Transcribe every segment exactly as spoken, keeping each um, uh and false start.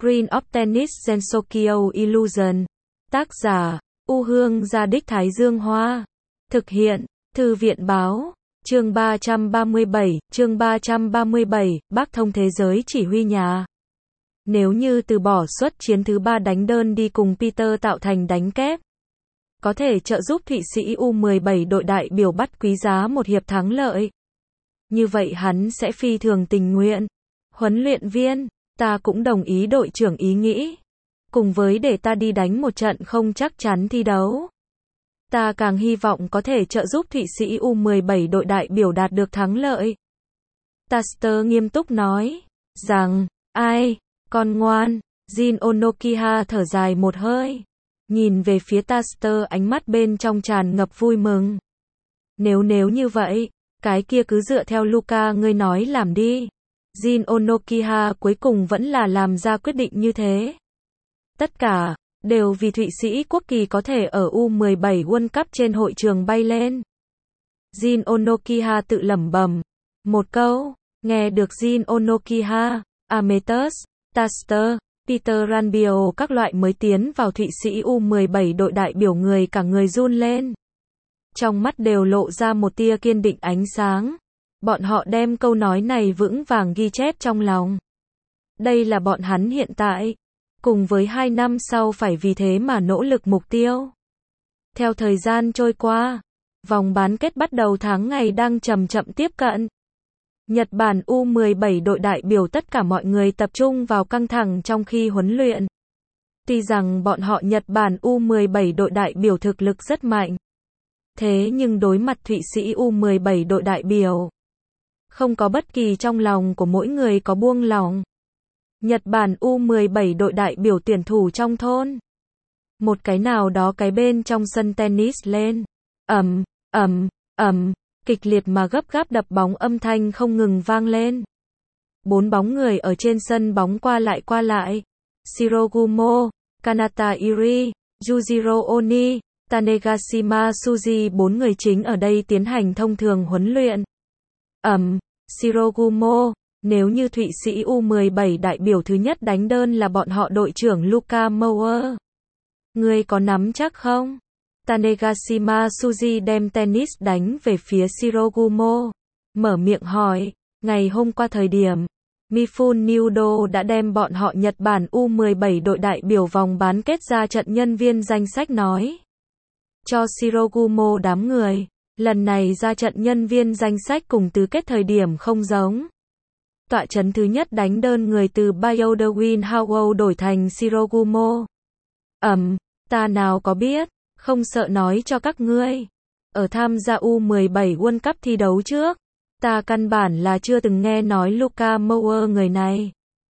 Green of Tennis Gensokyo Illusion. Tác giả, U Hương Gia Đích Thái Dương Hoa. Thực hiện, Thư viện Báo. Chương ba trăm ba mươi bảy, chương ba trăm ba mươi bảy, Bác thông thế giới chỉ huy nhà. Nếu như từ bỏ suất chiến thứ ba đánh đơn đi cùng Peter tạo thành đánh kép, có thể trợ giúp Thụy Sĩ U mười bảy đội đại biểu bắt quý giá một hiệp thắng lợi. Như vậy hắn sẽ phi thường tình nguyện. Huấn luyện viên, ta cũng đồng ý đội trưởng ý nghĩ. Cùng với để ta đi đánh một trận không chắc chắn thi đấu, ta càng hy vọng có thể trợ giúp Thụy Sĩ U mười bảy đội đại biểu đạt được thắng lợi. Taster nghiêm túc nói, rằng, ai, con ngoan, Jin Onokiha thở dài một hơi. Nhìn về phía Taster, ánh mắt bên trong tràn ngập vui mừng. Nếu nếu như vậy, cái kia cứ dựa theo Luka ngươi nói làm đi. Jin Onokiha cuối cùng vẫn là làm ra quyết định như thế. Tất cả, đều vì Thụy Sĩ quốc kỳ có thể ở U mười bảy World Cup trên hội trường bay lên. Jin Onokiha tự lẩm bẩm. Một câu, nghe được Jin Onokiha, Ametus, Taster, Peter Ranbio các loại mới tiến vào Thụy Sĩ U mười bảy đội đại biểu người cả người run lên. Trong mắt đều lộ ra một tia kiên định ánh sáng. Bọn họ đem câu nói này vững vàng ghi chép trong lòng. Đây là bọn hắn hiện tại, cùng với hai năm sau phải vì thế mà nỗ lực mục tiêu. Theo thời gian trôi qua, vòng bán kết bắt đầu tháng ngày đang chậm chậm tiếp cận. Nhật Bản U mười bảy đội đại biểu tất cả mọi người tập trung vào căng thẳng trong khi huấn luyện. Tuy rằng bọn họ Nhật Bản U mười bảy đội đại biểu thực lực rất mạnh, thế nhưng đối mặt Thụy Sĩ U mười bảy đội đại biểu, không có bất kỳ trong lòng của mỗi người có buông lòng. Nhật Bản U mười bảy đội đại biểu tuyển thủ trong thôn. Một cái nào đó cái bên trong sân tennis lên. Ầm, ầm, ầm, kịch liệt mà gấp gáp đập bóng âm thanh không ngừng vang lên. Bốn bóng người ở trên sân bóng qua lại qua lại. Shirogumo, Kanata Iri, Yujiro Oni, Tanegashima Suji, bốn người chính ở đây tiến hành thông thường huấn luyện. Ầm, Shirogumo, nếu như Thụy Sĩ U mười bảy đại biểu thứ nhất đánh đơn là bọn họ đội trưởng Luka Mauer, ngươi có nắm chắc không? Tanegashima Suji đem tennis đánh về phía Shirogumo, mở miệng hỏi. Ngày hôm qua thời điểm, Mifune Nudo đã đem bọn họ Nhật Bản U mười bảy đội đại biểu vòng bán kết ra trận nhân viên danh sách nói cho Shirogumo đám người. Lần này ra trận nhân viên danh sách cùng tứ kết thời điểm không giống. Tọa chấn thứ nhất đánh đơn người từ Byoderwin Howell đổi thành Shirogumo. Ẩm, ta nào có biết, không sợ nói cho các ngươi. Ở tham gia U mười bảy World Cup thi đấu trước, ta căn bản là chưa từng nghe nói Luka Mauer người này.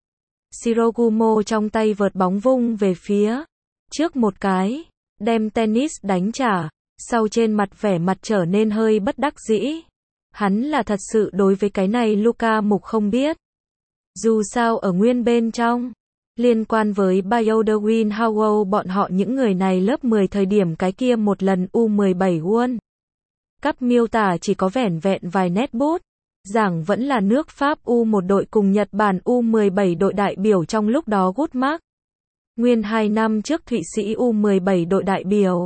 Shirogumo trong tay vợt bóng vung về phía trước một cái, đem tennis đánh trả. Sau trên mặt vẻ mặt trở nên hơi bất đắc dĩ. Hắn là thật sự đối với cái này Luka Mục không biết. Dù sao ở nguyên bên trong, liên quan với Byoderwin Howell bọn họ những người này lớp mười thời điểm cái kia một lần U mười bảy World Cup miêu tả chỉ có vẻn vẹn vài nét bút. Giảng vẫn là nước Pháp U một đội cùng Nhật Bản U mười bảy đội đại biểu trong lúc đó gút mắc. Nguyên hai năm trước Thụy Sĩ U mười bảy đội đại biểu.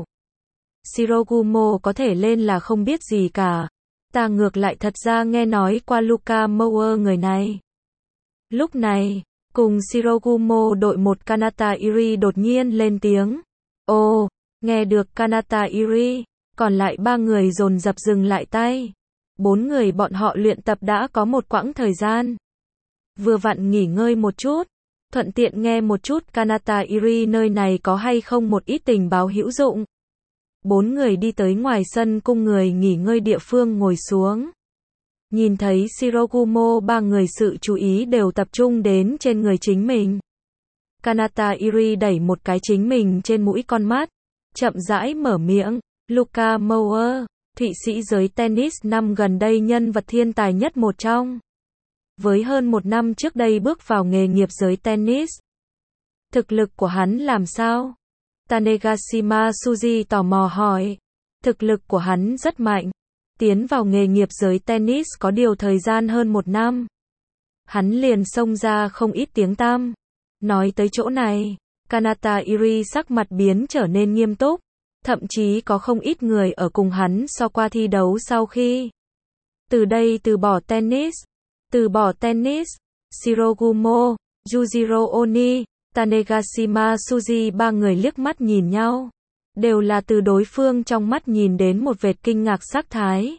Shirogumo có thể lên là không biết gì cả. Ta ngược lại thật ra nghe nói qua Luka Mauer người này. Lúc này, cùng Shirogumo đội một Kanata Iri đột nhiên lên tiếng. Ồ, nghe được Kanata Iri, còn lại ba người dồn dập dừng lại tay. Bốn người bọn họ luyện tập đã có một quãng thời gian. Vừa vặn nghỉ ngơi một chút, thuận tiện nghe một chút Kanata Iri nơi này có hay không một ít tình báo hữu dụng. Bốn người đi tới ngoài sân cung người nghỉ ngơi địa phương ngồi xuống. Nhìn thấy Shirogumo, ba người sự chú ý đều tập trung đến trên người chính mình. Kanata Iri đẩy một cái chính mình trên mũi con mắt, chậm rãi mở miệng. Luka Mauer, Thụy Sĩ giới tennis năm gần đây nhân vật thiên tài nhất một trong. Với hơn một năm trước đây bước vào nghề nghiệp giới tennis. Thực lực của hắn làm sao? Tanegashima Suji tò mò hỏi. Thực lực của hắn rất mạnh. Tiến vào nghề nghiệp giới tennis có điều thời gian hơn một năm. Hắn liền xông ra không ít tiếng tăm. Nói tới chỗ này, Kanata Iri sắc mặt biến trở nên nghiêm túc. Thậm chí có không ít người ở cùng hắn so qua thi đấu sau khi từ đây từ bỏ tennis. Từ bỏ tennis, Shirogumo, Yujiro Oni, Tanegashima Suji ba người liếc mắt nhìn nhau. Đều là từ đối phương trong mắt nhìn đến một vệt kinh ngạc sắc thái.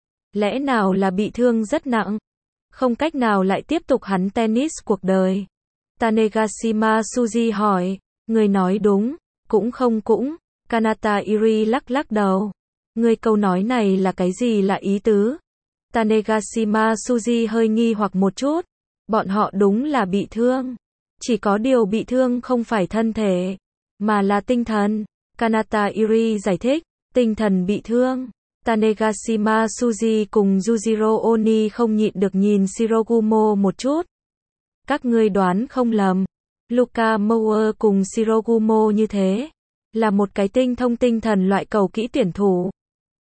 Lẽ nào là bị thương rất nặng? Không cách nào lại tiếp tục hắn tennis cuộc đời. Tanegashima Suji hỏi, người nói đúng, cũng không cũng. Kanata Iri lắc lắc đầu. Người câu nói này là cái gì là ý tứ? Tanegashima Suji hơi nghi hoặc một chút. Bọn họ đúng là bị thương. Chỉ có điều bị thương không phải thân thể, mà là tinh thần. Kanata Iri giải thích, tinh thần bị thương. Tanegashima Suji cùng Yujiro Oni không nhịn được nhìn Shirogumo một chút. Các ngươi đoán không lầm. Luka Mower cùng Shirogumo như thế. Là một cái tinh thông tinh thần loại cầu kỹ tuyển thủ.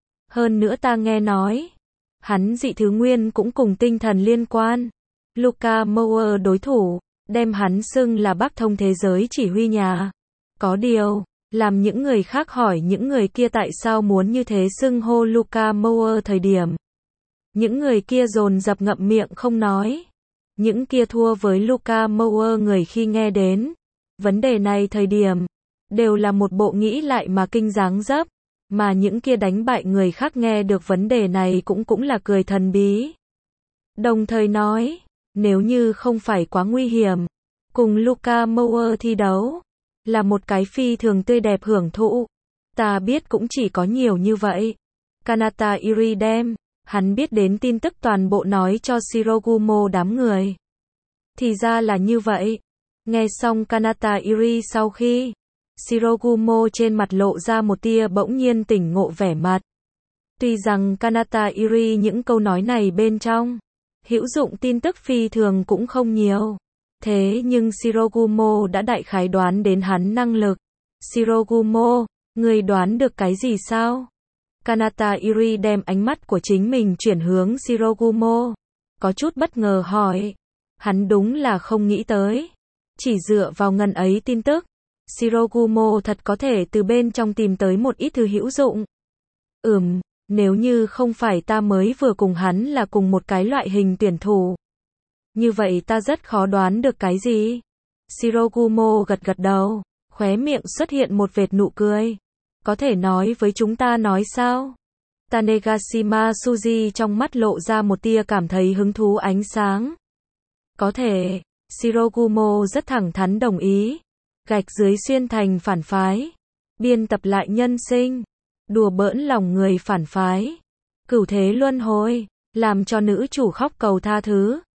Hơn nữa ta nghe nói. Hắn dị thứ nguyên cũng cùng tinh thần liên quan. Luka Mower đối thủ. Đem hắn xưng là Bắc thông thế giới chỉ huy nhà. Có điều. Làm những người khác hỏi những người kia tại sao muốn như thế xưng hô Luka Mower thời điểm. Những người kia dồn dập ngậm miệng không nói. Những kia thua với Luka Mower người khi nghe đến vấn đề này thời điểm, đều là một bộ nghĩ lại mà kinh dáng dấp. Mà những kia đánh bại người khác nghe được vấn đề này cũng cũng là cười thần bí. Đồng thời nói, nếu như không phải quá nguy hiểm, cùng Luka Mower thi đấu, là một cái phi thường tươi đẹp hưởng thụ. Ta biết cũng chỉ có nhiều như vậy. Kanata Iri đem hắn biết đến tin tức toàn bộ nói cho Shirogumo đám người. Thì ra là như vậy. Nghe xong Kanata Iri sau khi, Shirogumo trên mặt lộ ra một tia bỗng nhiên tỉnh ngộ vẻ mặt. Tuy rằng Kanata Iri những câu nói này bên trong, hữu dụng tin tức phi thường cũng không nhiều. Thế nhưng Shirogumo đã đại khái đoán đến hắn năng lực. Shirogumo, người đoán được cái gì sao? Kanata Iri đem ánh mắt của chính mình chuyển hướng Shirogumo. Có chút bất ngờ hỏi. Hắn đúng là không nghĩ tới. Chỉ dựa vào ngần ấy tin tức, Shirogumo thật có thể từ bên trong tìm tới một ít thứ hữu dụng. Ừm, nếu như không phải ta mới vừa cùng hắn là cùng một cái loại hình tuyển thủ. Như vậy ta rất khó đoán được cái gì. Shirogumo gật gật đầu, khóe miệng xuất hiện một vệt nụ cười. Có thể nói với chúng ta nói sao? Tanegashima Suji trong mắt lộ ra một tia cảm thấy hứng thú ánh sáng. Có thể. Shirogumo rất thẳng thắn đồng ý. Gạch dưới xuyên thành phản phái. Biên tập lại nhân sinh. Đùa bỡn lòng người phản phái. Cửu thế luân hồi. Làm cho nữ chủ khóc cầu tha thứ.